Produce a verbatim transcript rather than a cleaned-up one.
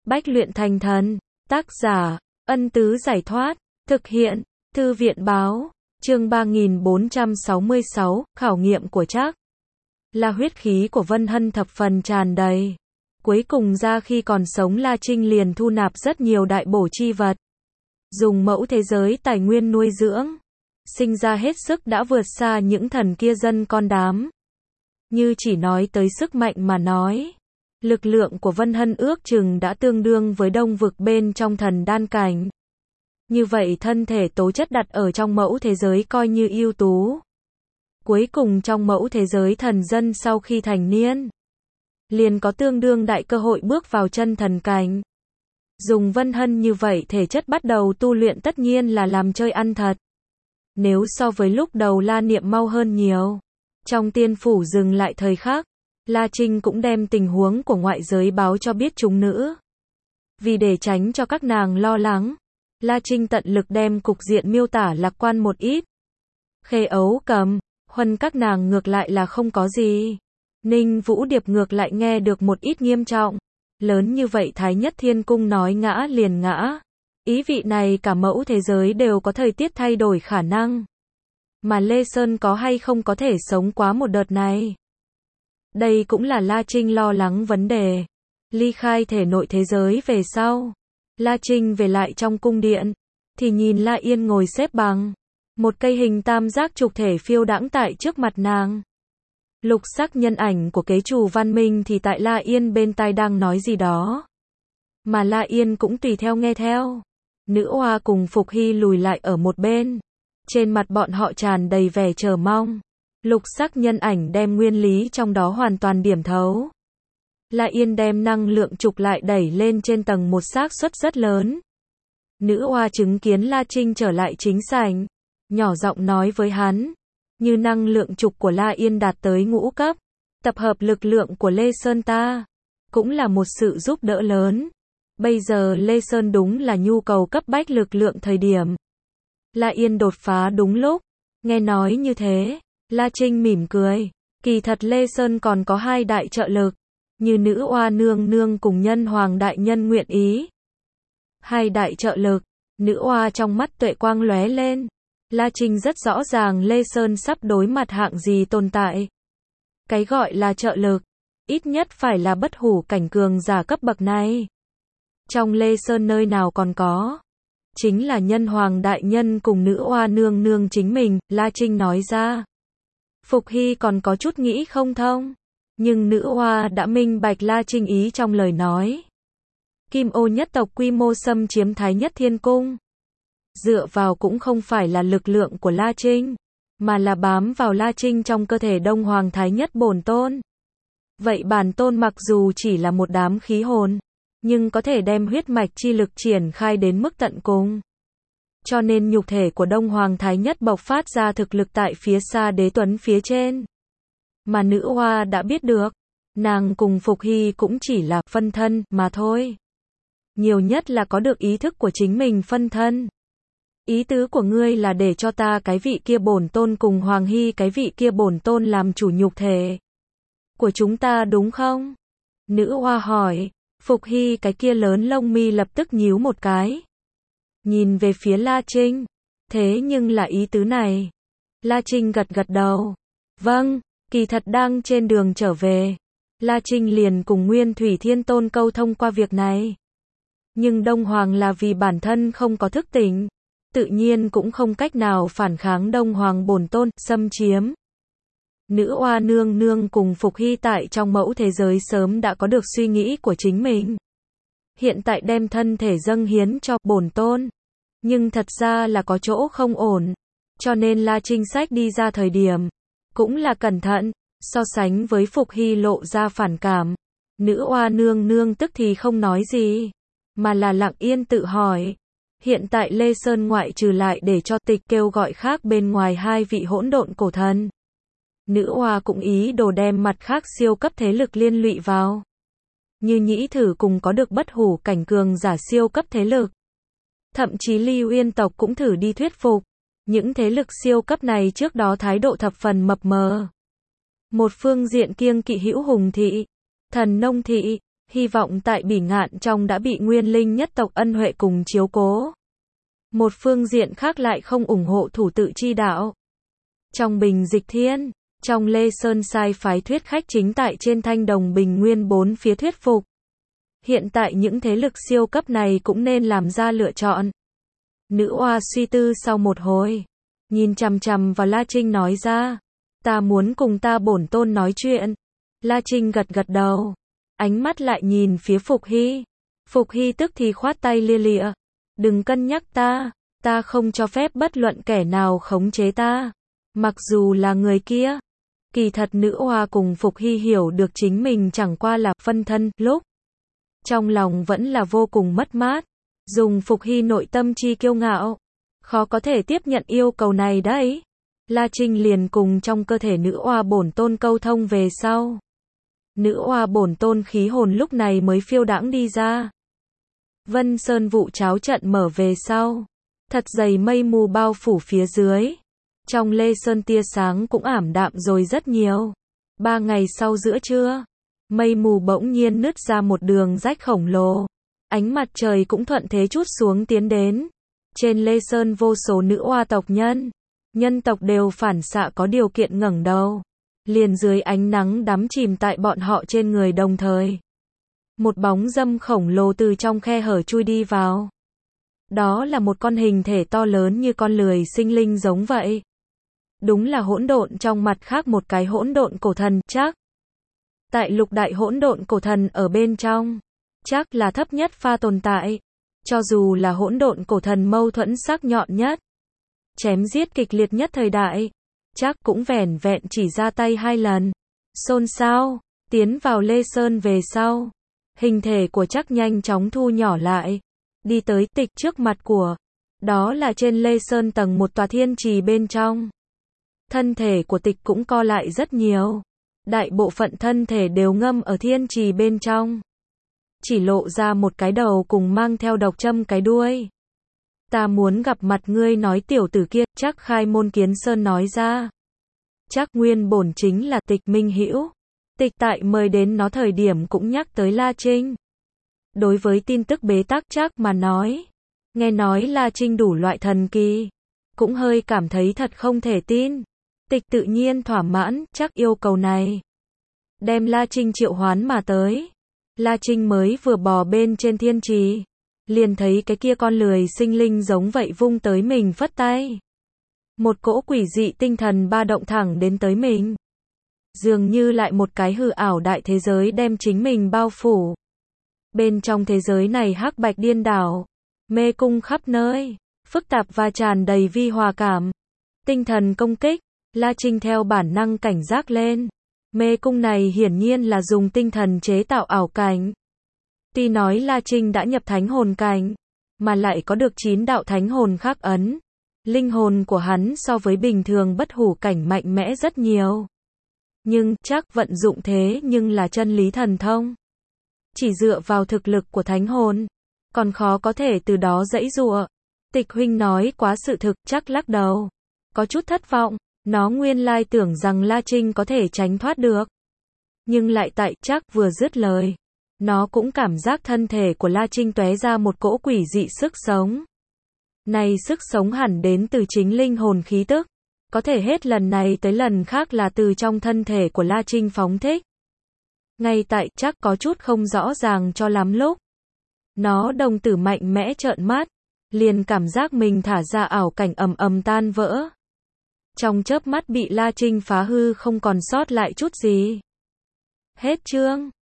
Bách luyện thành thần. Tác giả, Ân Tứ Giải Thoát. Thực hiện, Thư viện Báo. Chương ba nghìn bốn trăm sáu mươi sáu, khảo nghiệm của Trác. La huyết khí của Vân Hân thập phần tràn đầy. Cuối cùng ra khi còn sống La Trinh liền thu nạp rất nhiều đại bổ chi vật. Dùng mẫu thế giới tài nguyên nuôi dưỡng. Sinh ra hết sức đã vượt xa những thần kia dân con đám. Như chỉ nói tới sức mạnh mà nói. Lực lượng của Vân Hân ước chừng đã tương đương với đông vực bên trong thần đan cảnh. Như vậy thân thể tố chất đặt ở trong mẫu thế giới coi như ưu tú. Cuối cùng trong mẫu thế giới thần dân sau khi thành niên, liền có tương đương đại cơ hội bước vào chân thần cảnh. Dùng Vân Hân như vậy thể chất bắt đầu tu luyện tất nhiên là làm chơi ăn thật. Nếu so với lúc đầu La Niệm mau hơn nhiều. Trong tiên phủ dừng lại thời khắc, La Trinh cũng đem tình huống của ngoại giới báo cho biết chúng nữ. Vì để tránh cho các nàng lo lắng, La Trinh tận lực đem cục diện miêu tả lạc quan một ít. Khê Ấu Cầm, Huân các nàng ngược lại là không có gì. Ninh Vũ Điệp ngược lại nghe được một ít nghiêm trọng. Lớn như vậy Thái Nhất Thiên Cung nói ngã liền ngã. Ý vị này cả mẫu thế giới đều có thời tiết thay đổi khả năng. Mà Lê Sơn có hay không có thể sống quá một đợt này. Đây cũng là La Trinh lo lắng vấn đề. Ly khai thể nội thế giới về sau. La Trinh về lại trong cung điện. Thì nhìn La Yên ngồi xếp bằng. Một cây hình tam giác trục thể phiêu đãng tại trước mặt nàng. Lục sắc nhân ảnh của kế chủ Văn Minh thì tại La Yên bên tai đang nói gì đó. Mà La Yên cũng tùy theo nghe theo. Nữ hoa cùng Phục Hy lùi lại ở một bên. Trên mặt bọn họ tràn đầy vẻ chờ mong. Lục sắc nhân ảnh đem nguyên lý trong đó hoàn toàn điểm thấu. La Yên đem năng lượng trục lại đẩy lên trên tầng một xác suất rất lớn. Nữ hoa chứng kiến La Trinh trở lại chính sảnh. Nhỏ giọng nói với hắn. Như năng lượng trục của La Yên đạt tới ngũ cấp. Tập hợp lực lượng của Lê Sơn ta. Cũng là một sự giúp đỡ lớn. Bây giờ Lê Sơn đúng là nhu cầu cấp bách lực lượng thời điểm. La Yên đột phá đúng lúc. Nghe nói như thế. La Trinh mỉm cười. Kỳ thật Lê Sơn còn có hai đại trợ lực. Như nữ oa nương nương cùng nhân hoàng đại nhân nguyện ý. Hai đại trợ lực. Nữ oa trong mắt tuệ quang lóe lên. La Trinh rất rõ ràng Lê Sơn sắp đối mặt hạng gì tồn tại. Cái gọi là trợ lực. Ít nhất phải là bất hủ cảnh cường giả cấp bậc này. Trong Lê Sơn nơi nào còn có. Chính là nhân hoàng đại nhân cùng nữ oa nương nương chính mình, La Trinh nói ra. Phục Hy còn có chút nghĩ không thông. Nhưng nữ oa đã minh bạch La Trinh ý trong lời nói. Kim Ô nhất tộc quy mô xâm chiếm Thái Nhất Thiên Cung. Dựa vào cũng không phải là lực lượng của La Trinh, mà là bám vào La Trinh trong cơ thể Đông Hoàng Thái Nhất Bổn Tôn. Vậy bản tôn mặc dù chỉ là một đám khí hồn, nhưng có thể đem huyết mạch chi lực triển khai đến mức tận cùng. Cho nên nhục thể của Đông Hoàng Thái Nhất bộc phát ra thực lực tại phía xa đế tuấn phía trên. Mà nữ hoa đã biết được, nàng cùng Phục Hy cũng chỉ là phân thân mà thôi. Nhiều nhất là có được ý thức của chính mình phân thân. Ý tứ của ngươi là để cho ta cái vị kia bổn tôn cùng Hoàng Hy cái vị kia bổn tôn làm chủ nhục thể của chúng ta đúng không? Nữ hoa hỏi. Phục Hy cái kia lớn lông mi lập tức nhíu một cái. Nhìn về phía La Trinh. Thế nhưng là ý tứ này. La Trinh gật gật đầu. Vâng, kỳ thật đang trên đường trở về. La Trinh liền cùng Nguyên Thủy Thiên Tôn câu thông qua việc này. Nhưng Đông Hoàng là vì bản thân không có thức tỉnh. Tự nhiên cũng không cách nào phản kháng Đông Hoàng bổn tôn, xâm chiếm. Nữ oa nương nương cùng Phục Hy tại trong mẫu thế giới sớm đã có được suy nghĩ của chính mình. Hiện tại đem thân thể dâng hiến cho bổn tôn. Nhưng thật ra là có chỗ không ổn. Cho nên La Trinh sách đi ra thời điểm. Cũng là cẩn thận. So sánh với Phục Hy lộ ra phản cảm. Nữ oa nương nương tức thì không nói gì. Mà là lặng yên tự hỏi. Hiện tại Lê Sơn ngoại trừ lại để cho tịch kêu gọi khác bên ngoài hai vị hỗn độn cổ thần. Nữ hoa cũng ý đồ đem mặt khác siêu cấp thế lực liên lụy vào. Như Nhĩ Thử cùng có được bất hủ cảnh cường giả siêu cấp thế lực. Thậm chí Ly Uyên tộc cũng thử đi thuyết phục. Những thế lực siêu cấp này trước đó thái độ thập phần mập mờ. Một phương diện kiêng kỵ Hữu Hùng thị, Thần Nông thị, Hy vọng tại Bỉ Ngạn trong đã bị Nguyên Linh nhất tộc ân huệ cùng chiếu cố. Một phương diện khác lại không ủng hộ thủ tự chi đạo. Trong Bình Dịch Thiên, trong Lê Sơn sai phái thuyết khách chính tại trên thanh đồng Bình Nguyên bốn phía thuyết phục. Hiện tại những thế lực siêu cấp này cũng nên làm ra lựa chọn. Nữ oa suy tư sau một hồi, nhìn chằm chằm vào La Trinh nói ra, ta muốn cùng ta bổn tôn nói chuyện. La Trinh gật gật đầu, ánh mắt lại nhìn phía Phục Hy. Phục Hy tức thì khoát tay lia lịa, đừng cân nhắc ta, ta không cho phép bất luận kẻ nào khống chế ta, mặc dù là người kia. Kỳ thật nữ oa cùng Phục Hy hiểu được chính mình chẳng qua là phân thân, lúc trong lòng vẫn là vô cùng mất mát. Dùng Phục Hy nội tâm chi kiêu ngạo, khó có thể tiếp nhận yêu cầu này đấy. La Trinh liền cùng trong cơ thể nữ oa bổn tôn câu thông về sau. Nữ oa bổn tôn khí hồn lúc này mới phiêu đãng đi ra. Vân Sơn vụ cháo trận mở về sau, thật dày mây mù bao phủ phía dưới. Trong Lê Sơn tia sáng cũng ảm đạm rồi rất nhiều. Ba ngày sau giữa trưa, mây mù bỗng nhiên nứt ra một đường rách khổng lồ. Ánh mặt trời cũng thuận thế chút xuống tiến đến. Trên Lê Sơn vô số nữ oa tộc nhân, nhân tộc đều phản xạ có điều kiện ngẩng đầu. Liền dưới ánh nắng đắm chìm tại bọn họ trên người đồng thời. Một bóng dâm khổng lồ từ trong khe hở chui đi vào. Đó là một con hình thể to lớn như con lười sinh linh giống vậy. Đúng là hỗn độn trong mặt khác một cái hỗn độn cổ thần, chắc. Tại lục đại hỗn độn cổ thần ở bên trong, chắc là thấp nhất pha tồn tại. Cho dù là hỗn độn cổ thần mâu thuẫn sắc nhọn nhất, chém giết kịch liệt nhất thời đại, chắc cũng vẻn vẹn chỉ ra tay hai lần. Xôn xao, tiến vào Lê Sơn về sau, hình thể của chắc nhanh chóng thu nhỏ lại, đi tới Tịch trước mặt của. Đó là trên Lê Sơn tầng một tòa thiên trì bên trong. Thân thể của Tịch cũng co lại rất nhiều. Đại bộ phận thân thể đều ngâm ở thiên trì bên trong. Chỉ lộ ra một cái đầu cùng mang theo độc châm cái đuôi. Ta muốn gặp mặt ngươi, nói tiểu tử kia, chắc Khai Môn Kiến Sơn nói ra. Chắc nguyên bổn chính là Tịch Minh Hữu. Tịch tại mời đến nó thời điểm cũng nhắc tới La Trinh. Đối với tin tức bế tắc chắc mà nói, nghe nói La Trinh đủ loại thần kỳ, cũng hơi cảm thấy thật không thể tin. Tịch tự nhiên thỏa mãn, chắc yêu cầu này. Đem La Trinh triệu hoán mà tới. La Trinh mới vừa bò bên trên thiên trì, liền thấy cái kia con lười sinh linh giống vậy vung tới mình phất tay. Một cỗ quỷ dị tinh thần ba động thẳng đến tới mình. Dường như lại một cái hư ảo đại thế giới đem chính mình bao phủ. Bên trong thế giới này hắc bạch điên đảo, mê cung khắp nơi, phức tạp và tràn đầy vi hòa cảm. Tinh thần công kích, La Trinh theo bản năng cảnh giác lên. Mê cung này hiển nhiên là dùng tinh thần chế tạo ảo cảnh. Tuy nói La Trinh đã nhập thánh hồn cảnh, mà lại có được chín đạo thánh hồn khắc ấn. Linh hồn của hắn so với bình thường bất hủ cảnh mạnh mẽ rất nhiều. Nhưng, chắc vận dụng thế nhưng là chân lý thần thông. Chỉ dựa vào thực lực của thánh hồn, còn khó có thể từ đó giãy giụa. Tịch huynh nói quá sự thực, chắc lắc đầu. Có chút thất vọng, nó nguyên lai tưởng rằng La Trinh có thể tránh thoát được. Nhưng lại tại chắc vừa dứt lời, nó cũng cảm giác thân thể của La Trinh tóe ra một cỗ quỷ dị sức sống. Này sức sống hẳn đến từ chính linh hồn khí tức. Có thể hết lần này tới lần khác là từ trong thân thể của La Trinh phóng thích. Ngay tại chắc có chút không rõ ràng cho lắm lúc. Nó đồng tử mạnh mẽ trợn mắt, liền cảm giác mình thả ra ảo cảnh ầm ầm tan vỡ. Trong chớp mắt bị La Trinh phá hư không còn sót lại chút gì. Hết chương.